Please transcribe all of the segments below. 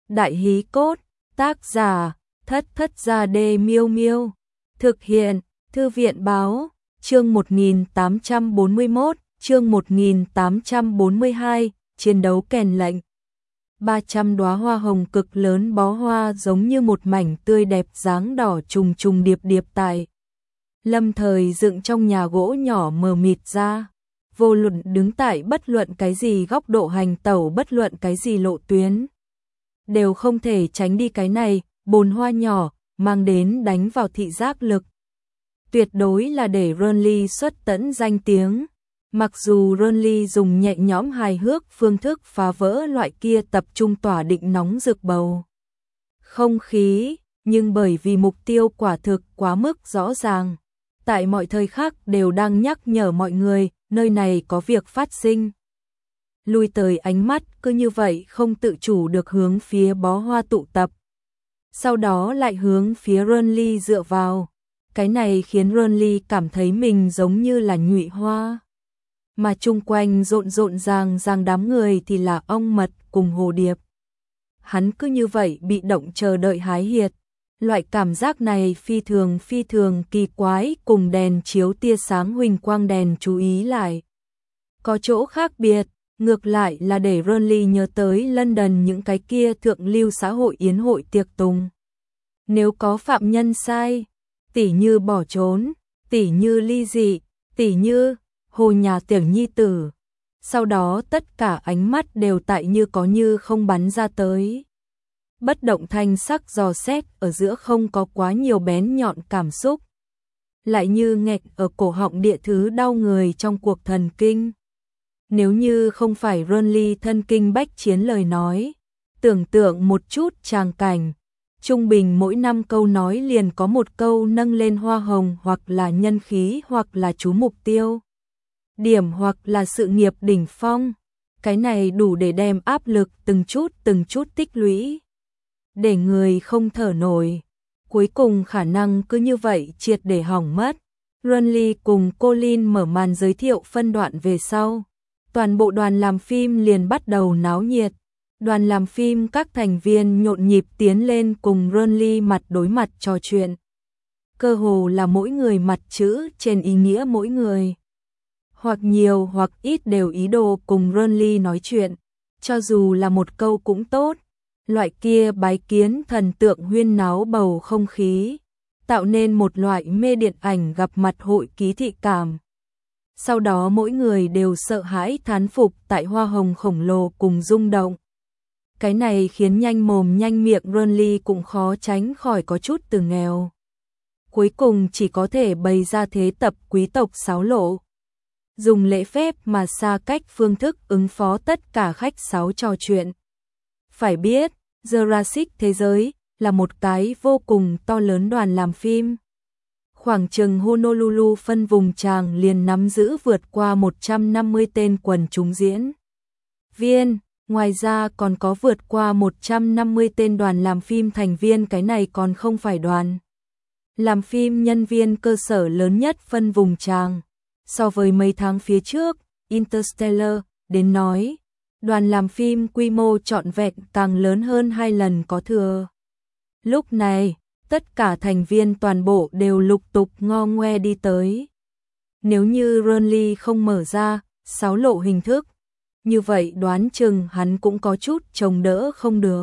Đại hí cốt, tác giả, Thất Thất Gia Đê Miêu Miêu. Thực hiện, Thư viện báo, chương 1841, chương 1842, chiến đấu kèn lệnh. 300 đóa hoa hồng cực lớn bó hoa giống như một mảnh tươi đẹp dáng đỏ trùng trùng điệp điệp tại lâm thời dựng trong nhà gỗ nhỏ mờ mịt ra. Vô luận đứng tại bất luận cái gì góc độ hành tẩu, bất luận cái gì lộ tuyến, đều không thể tránh đi cái này, bồn hoa nhỏ, mang đến đánh vào thị giác lực. Tuyệt đối là để Renly xuất tẫn danh tiếng. Mặc dù Renly dùng nhẹ nhõm hài hước phương thức phá vỡ loại kia tập trung tỏa định nóng rực bầu không khí, nhưng bởi vì mục tiêu quả thực quá mức rõ ràng, tại mọi thời khắc đều đang nhắc nhở mọi người, nơi này có việc phát sinh. Lui tới ánh mắt cứ như vậy không tự chủ được hướng phía bó hoa tụ tập, sau đó lại hướng phía Renly dựa vào. Cái này khiến Renly cảm thấy mình giống như là nhụy hoa, mà chung quanh rộn rộn ràng đám người thì là ong mật cùng hồ điệp. Hắn cứ như vậy bị động chờ đợi hái hiệt. Loại cảm giác này phi thường kỳ quái, cùng đèn chiếu tia sáng huỳnh quang đèn chú ý lại có chỗ khác biệt, ngược lại là để Renly nhớ tới London những cái kia thượng lưu xã hội yến hội tiệc tùng. Nếu có phạm nhân sai, tỉ như bỏ trốn, tỉ như ly dị, tỉ như hồ nhà tiểu nhi tử, sau đó tất cả ánh mắt đều tại như có như không bắn ra tới. Bất động thanh sắc dò xét ở giữa không có quá nhiều bén nhọn cảm xúc, lại như nghẹt ở cổ họng địa thứ đau người trong cuộc thần kinh. Nếu như không phải Renly thân kinh bách chiến lời nói, tưởng tượng một chút tràng cảnh, trung bình mỗi 5 câu nói liền có một câu nâng lên hoa hồng, hoặc là nhân khí, hoặc là chú mục tiêu điểm, hoặc là sự nghiệp đỉnh phong. Cái này đủ để đem áp lực từng chút tích lũy, để người không thở nổi. Cuối cùng khả năng cứ như vậy triệt để hỏng mất. Renly cùng Colin mở màn giới thiệu phân đoạn về sau, toàn bộ đoàn làm phim liền bắt đầu náo nhiệt. Đoàn làm phim các thành viên nhộn nhịp tiến lên cùng Renly mặt đối mặt trò chuyện. Cơ hồ là mỗi người mặt chữ trên ý nghĩa mỗi người, hoặc nhiều hoặc ít đều ý đồ cùng Renly nói chuyện, cho dù là một câu cũng tốt. Loại kia bái kiến thần tượng huyên náo bầu không khí, tạo nên một loại mê điện ảnh gặp mặt hội ký thị cảm. Sau đó mỗi người đều sợ hãi thán phục tại hoa hồng khổng lồ cùng rung động. Cái này khiến nhanh mồm nhanh miệng Renly cũng khó tránh khỏi có chút từ nghèo. Cuối cùng chỉ có thể bày ra thế tập quý tộc sáo lộ, dùng lễ phép mà xa cách phương thức ứng phó tất cả khách sáo trò chuyện. Phải biết, Jurassic thế giới là một cái vô cùng to lớn đoàn làm phim. Khoảng chừng Honolulu phân vùng tràng liền nắm giữ vượt qua 150 tên quần chúng diễn viên, ngoài ra còn có vượt qua 150 tên đoàn làm phim thành viên. Cái này còn không phải đoàn làm phim nhân viên cơ sở lớn nhất phân vùng tràng. So với mấy tháng phía trước, Interstellar đến nói, đoàn làm phim quy mô trọn vẹn càng lớn hơn 2 lần có thừa. Lúc này, tất cả thành viên toàn bộ đều lục tục ngo ngoe đi tới. Nếu như Renly không mở ra sáo lộ hình thức, như vậy đoán chừng hắn cũng có chút chống đỡ không được.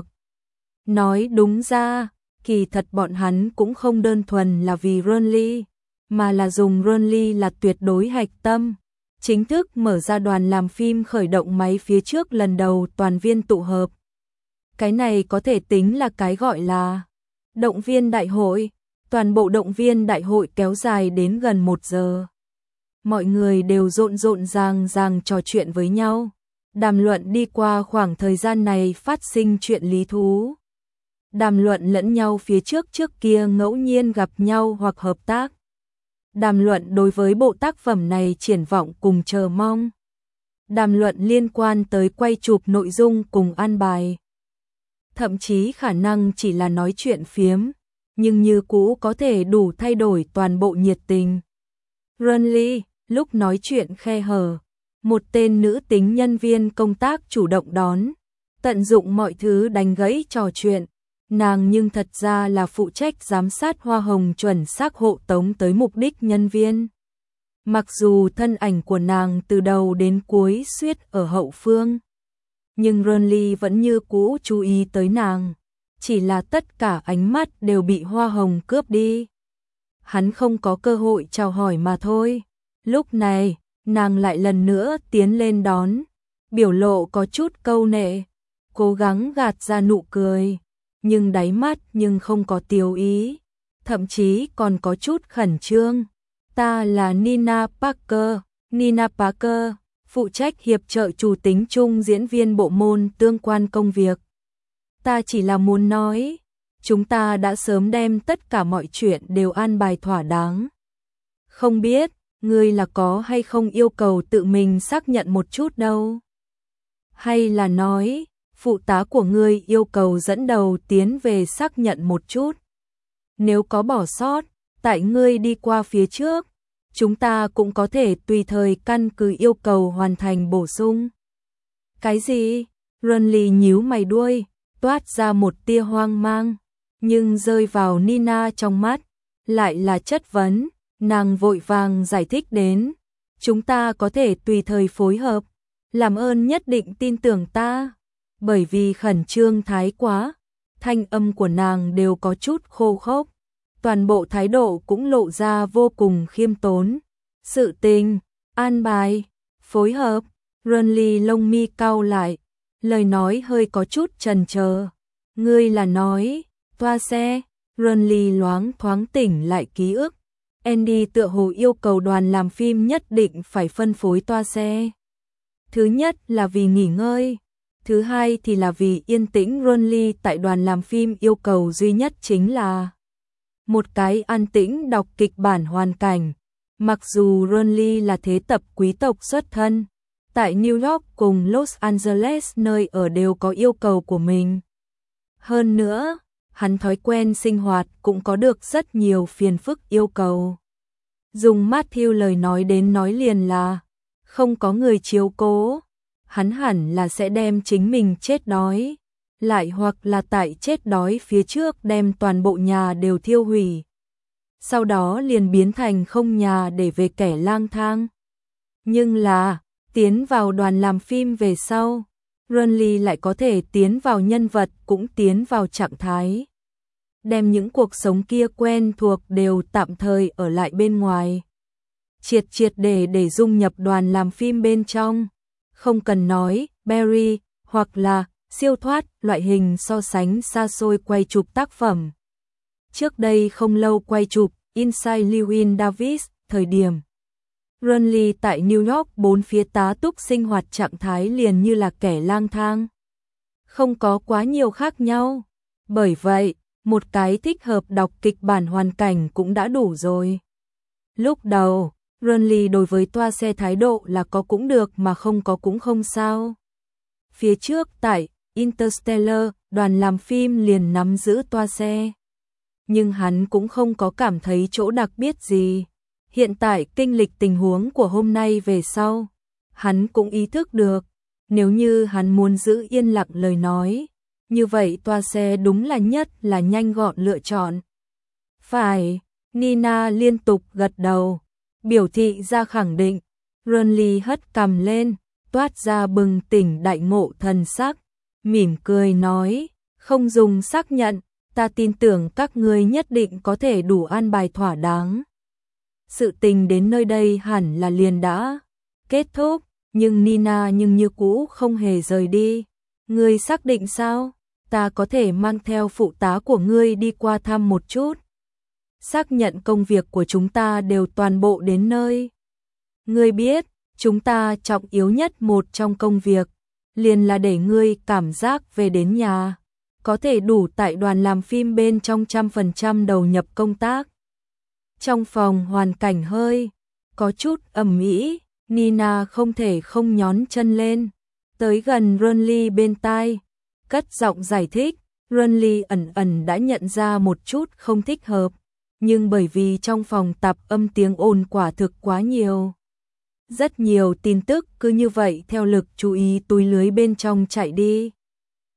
Nói đúng ra, kỳ thật bọn hắn cũng không đơn thuần là vì Renly, mà là dùng Renly là tuyệt đối hạch tâm. Chính thức mở ra đoàn làm phim khởi động máy phía trước lần đầu toàn viên tụ hợp. Cái này có thể tính là cái gọi là động viên đại hội. Toàn bộ động viên đại hội kéo dài đến gần 1 giờ. Mọi người đều rộn ràng trò chuyện với nhau, đàm luận đi qua khoảng thời gian này phát sinh chuyện lý thú, đàm luận lẫn nhau phía trước kia ngẫu nhiên gặp nhau hoặc hợp tác, đàm luận đối với bộ tác phẩm này triển vọng cùng chờ mong, đàm luận liên quan tới quay chụp nội dung cùng an bài. Thậm chí khả năng chỉ là nói chuyện phiếm, nhưng như cũ có thể đủ thay đổi toàn bộ nhiệt tình. Renly, lúc nói chuyện khe hở, một tên nữ tính nhân viên công tác chủ động đón, tận dụng mọi thứ đánh gãy trò chuyện. Nàng nhưng thật ra là phụ trách giám sát hoa hồng chuẩn xác hộ tống tới mục đích nhân viên. Mặc dù thân ảnh của nàng từ đầu đến cuối suýt ở hậu phương, nhưng Renly vẫn như cũ chú ý tới nàng. Chỉ là tất cả ánh mắt đều bị hoa hồng cướp đi. Hắn không có cơ hội chào hỏi mà thôi. Lúc này, nàng lại lần nữa tiến lên đón. Biểu lộ có chút câu nệ, cố gắng gạt ra nụ cười. Nhưng đáy mắt nhưng không có tiêu ý. Thậm chí còn có chút khẩn trương. Ta là Nina Parker. Nina Parker, phụ trách hiệp trợ chủ tính chung diễn viên bộ môn tương quan công việc. Ta chỉ là muốn nói, chúng ta đã sớm đem tất cả mọi chuyện đều an bài thỏa đáng. Không biết, ngươi là có hay không yêu cầu tự mình xác nhận một chút đâu. Hay là nói, phụ tá của ngươi yêu cầu dẫn đầu tiến về xác nhận một chút. Nếu có bỏ sót, tại ngươi đi qua phía trước, chúng ta cũng có thể tùy thời căn cứ yêu cầu hoàn thành bổ sung. Cái gì? Renly nhíu mày đuôi, toát ra một tia hoang mang, nhưng rơi vào Nina trong mắt, lại là chất vấn. Nàng vội vàng giải thích đến, chúng ta có thể tùy thời phối hợp, làm ơn nhất định tin tưởng ta. Bởi vì khẩn trương thái quá, thanh âm của nàng đều có chút khô khốc, toàn bộ thái độ cũng lộ ra vô cùng khiêm tốn. Sự tình, an bài, phối hợp. Renly lông mi cau lại, lời nói hơi có chút chần chờ. Ngươi là nói, toa xe. Renly loáng thoáng tỉnh lại ký ức. Andy tựa hồ yêu cầu đoàn làm phim nhất định phải phân phối toa xe. Thứ nhất là vì nghỉ ngơi, thứ hai thì là vì yên tĩnh. Renly tại đoàn làm phim yêu cầu duy nhất chính là một cái an tĩnh đọc kịch bản hoàn cảnh. Mặc dù Renly là thế tập quý tộc xuất thân, tại New York cùng Los Angeles nơi ở đều có yêu cầu của mình. Hơn nữa, hắn thói quen sinh hoạt cũng có được rất nhiều phiền phức yêu cầu. Dùng Matthew lời nói đến nói liền là, không có người chiếu cố, hắn hẳn là sẽ đem chính mình chết đói, lại hoặc là tại chết đói phía trước đem toàn bộ nhà đều thiêu hủy. Sau đó liền biến thành không nhà để về kẻ lang thang. Nhưng là, tiến vào đoàn làm phim về sau, Renly lại có thể tiến vào nhân vật cũng tiến vào trạng thái. Đem những cuộc sống kia quen thuộc đều tạm thời ở lại bên ngoài. Triệt để dung nhập đoàn làm phim bên trong. Không cần nói, Barry, hoặc là siêu thoát, loại hình so sánh xa xôi quay chụp tác phẩm. Trước đây không lâu quay chụp Inside Llewyn Davis, thời điểm Renly tại New York bốn phía tá túc sinh hoạt trạng thái liền như là kẻ lang thang. Không có quá nhiều khác nhau. Bởi vậy, một cái thích hợp đọc kịch bản hoàn cảnh cũng đã đủ rồi. Lúc đầu, Renly đối với toa xe thái độ là có cũng được mà không có cũng không sao. Phía trước tại Interstellar, đoàn làm phim liền nắm giữ toa xe. Nhưng hắn cũng không có cảm thấy chỗ đặc biệt gì. Hiện tại kinh lịch tình huống của hôm nay về sau, hắn cũng ý thức được, nếu như hắn muốn giữ yên lặng lời nói, như vậy toa xe đúng là nhất là nhanh gọn lựa chọn. Phải, Nina liên tục gật đầu, biểu thị ra khẳng định. Renly hất cằm lên, toát ra bừng tỉnh đại ngộ thần sắc, mỉm cười nói, không dùng xác nhận, ta tin tưởng các ngươi nhất định có thể đủ an bài thỏa đáng. Sự tình đến nơi đây hẳn là liền đã kết thúc, nhưng Nina như cũ không hề rời đi. Ngươi xác định sao? Ta có thể mang theo phụ tá của ngươi đi qua thăm một chút. Xác nhận công việc của chúng ta đều toàn bộ đến nơi. Ngươi biết, chúng ta trọng yếu nhất một trong công việc, liền là để ngươi cảm giác về đến nhà, có thể đủ tại đoàn làm phim bên trong 100% đầu nhập công tác. Trong phòng hoàn cảnh hơi có chút ầm ĩ, Nina không thể không nhón chân lên, tới gần Renly bên tai, cất giọng giải thích. Renly ẩn đã nhận ra một chút không thích hợp, nhưng bởi vì trong phòng tạp âm tiếng ồn quả thực quá nhiều. Rất nhiều tin tức cứ như vậy theo lực chú ý túi lưới bên trong chạy đi.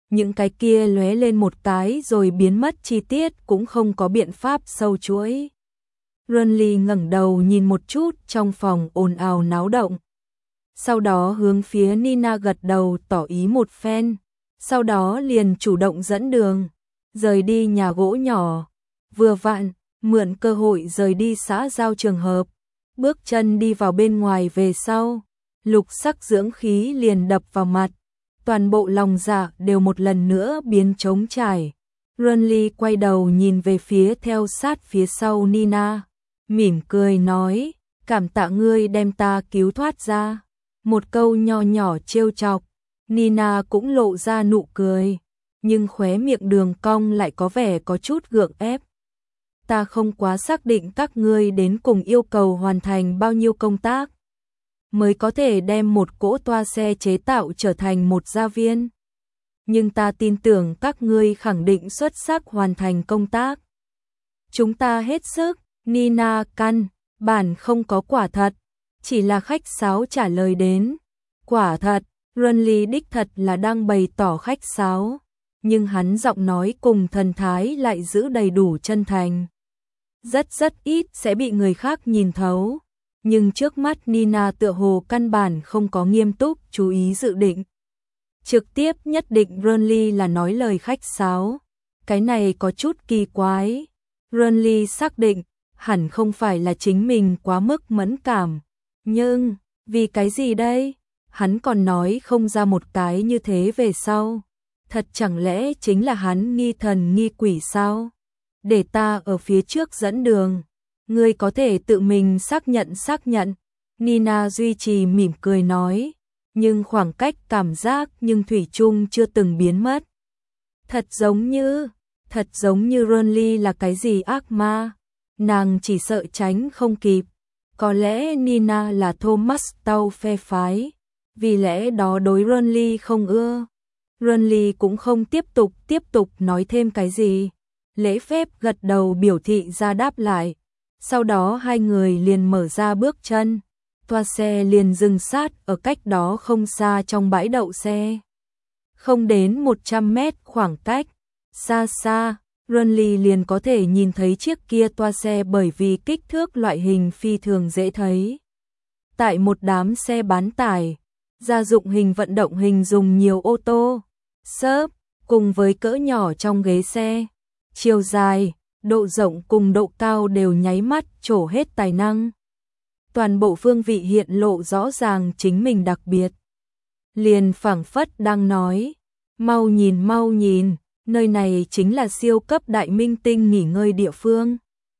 những cái kia lóe lên một cái rồi biến mất, chi tiết cũng không có biện pháp sâu chuỗi. Renly ngẩng đầu nhìn một chút trong phòng ồn ào náo động. Sau đó hướng phía Nina gật đầu tỏ ý một phen, sau đó liền chủ động dẫn đường, rời đi nhà gỗ nhỏ. Vừa vặn, mượn cơ hội rời đi xã giao trường hợp, bước chân đi vào bên ngoài về sau, lục sắc dưỡng khí liền đập vào mặt, toàn bộ lòng dạ đều một lần nữa biến trống trải. Renly quay đầu nhìn về phía theo sát phía sau Nina, mỉm cười nói, cảm tạ ngươi đem ta cứu thoát ra. Một câu nho nhỏ trêu chọc, Nina cũng lộ ra nụ cười, nhưng khóe miệng đường cong lại có vẻ có chút gượng ép. Ta không quá xác định các ngươi đến cùng yêu cầu hoàn thành bao nhiêu công tác mới có thể đem một cỗ toa xe chế tạo trở thành một gia viên. Nhưng ta tin tưởng các ngươi khẳng định xuất sắc hoàn thành công tác. Chúng ta hết sức. Nina căn bản không có quả thật, chỉ là khách sáo trả lời đến. Quả thật, Renly đích thật là đang bày tỏ khách sáo, nhưng hắn giọng nói cùng thần thái lại giữ đầy đủ chân thành. Rất ít sẽ bị người khác nhìn thấu, nhưng trước mắt Nina tựa hồ căn bản không có nghiêm túc chú ý dự định. Trực tiếp nhất định Renly là nói lời khách sáo, cái này có chút kỳ quái. Renly xác định hẳn không phải là chính mình quá mức mẫn cảm, nhưng vì cái gì đây? Hắn còn nói không ra một cái như thế về sau. Thật chẳng lẽ chính là hắn nghi thần nghi quỷ sao? Để ta ở phía trước dẫn đường, ngươi có thể tự mình xác nhận. Nina duy trì mỉm cười nói, nhưng khoảng cách cảm giác nhưng thủy chung chưa từng biến mất. Thật giống như Renly là cái gì ác ma, nàng chỉ sợ tránh không kịp. Có lẽ Nina là Thomas Tau phe phái, vì lẽ đó đối Renly không ưa. Renly cũng không tiếp tục nói thêm cái gì, lễ phép gật đầu biểu thị ra đáp lại. Sau đó hai người liền mở ra bước chân, toa xe liền dừng sát ở cách đó không xa trong bãi đậu xe. Không đến 100 mét khoảng cách, xa xa, Renly liền có thể nhìn thấy chiếc kia toa xe bởi vì kích thước loại hình phi thường dễ thấy. Tại một đám xe bán tải, gia dụng hình vận động hình dùng nhiều ô tô, xốp, cùng với cỡ nhỏ trong ghế xe, chiều dài, độ rộng cùng độ cao đều nháy mắt trổ hết tài năng. Toàn bộ phương vị hiện lộ rõ ràng chính mình đặc biệt. Liền phảng phất đang nói, mau nhìn, nơi này chính là siêu cấp đại minh tinh nghỉ ngơi địa phương.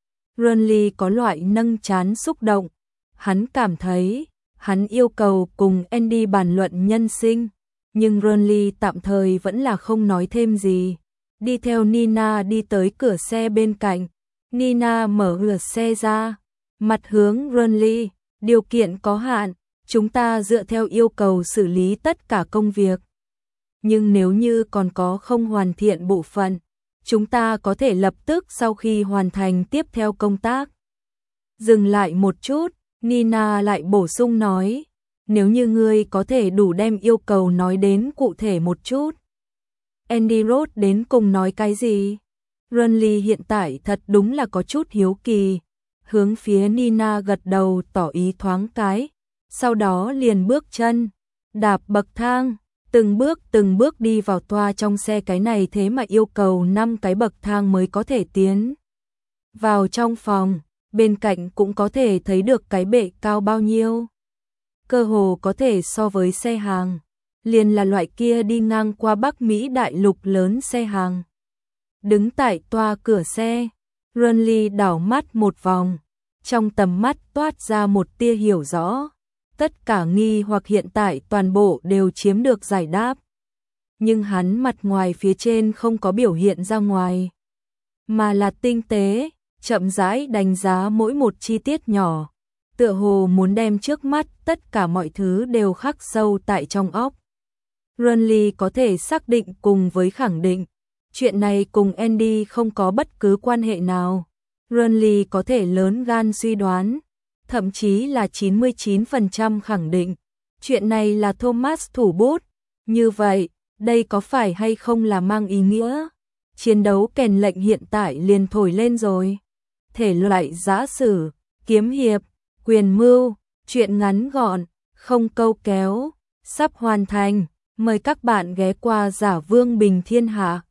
Renly có loại nâng trán xúc động, hắn cảm thấy, hắn yêu cầu cùng Andy bàn luận nhân sinh, nhưng Renly tạm thời vẫn là không nói thêm gì. Đi theo Nina đi tới cửa xe bên cạnh, Nina mở cửa xe ra, mặt hướng Renly, điều kiện có hạn, chúng ta dựa theo yêu cầu xử lý tất cả công việc. Nhưng nếu như còn có không hoàn thiện bộ phận, chúng ta có thể lập tức sau khi hoàn thành tiếp theo công tác. Dừng lại một chút, Nina lại bổ sung nói, nếu như ngươi có thể đủ đem yêu cầu nói đến cụ thể một chút. Andy Roth đến cùng nói cái gì? Renly hiện tại thật đúng là có chút hiếu kỳ, hướng phía Nina gật đầu tỏ ý thoáng cái, sau đó liền bước chân, đạp bậc thang, từng bước đi vào toa trong xe, cái này thế mà yêu cầu 5 cái bậc thang mới có thể tiến vào trong phòng, bên cạnh cũng có thể thấy được cái bệ cao bao nhiêu. Cơ hồ có thể so với xe hàng, liền là loại kia đi ngang qua Bắc Mỹ đại lục lớn xe hàng. Đứng tại toa cửa xe, Renly đảo mắt một vòng, trong tầm mắt toát ra một tia hiểu rõ. Tất cả nghi hoặc hiện tại toàn bộ đều chiếm được giải đáp. Nhưng hắn mặt ngoài phía trên không có biểu hiện ra ngoài, mà là tinh tế, chậm rãi đánh giá mỗi một chi tiết nhỏ, tựa hồ muốn đem trước mắt tất cả mọi thứ đều khắc sâu tại trong óc. Renly có thể xác định cùng với khẳng định, chuyện này cùng Andy không có bất cứ quan hệ nào. Renly có thể lớn gan suy đoán, thậm chí là 99% khẳng định, chuyện này là Thomas thủ bút. Như vậy, Đây có phải hay không là mang ý nghĩa chiến đấu kèn lệnh hiện tại liền thổi lên rồi. Thể loại giã sử, kiếm hiệp, quyền mưu, truyện ngắn gọn, không câu kéo, sắp hoàn thành. Mời các bạn ghé qua Giả Vương Bình Thiên Hạ.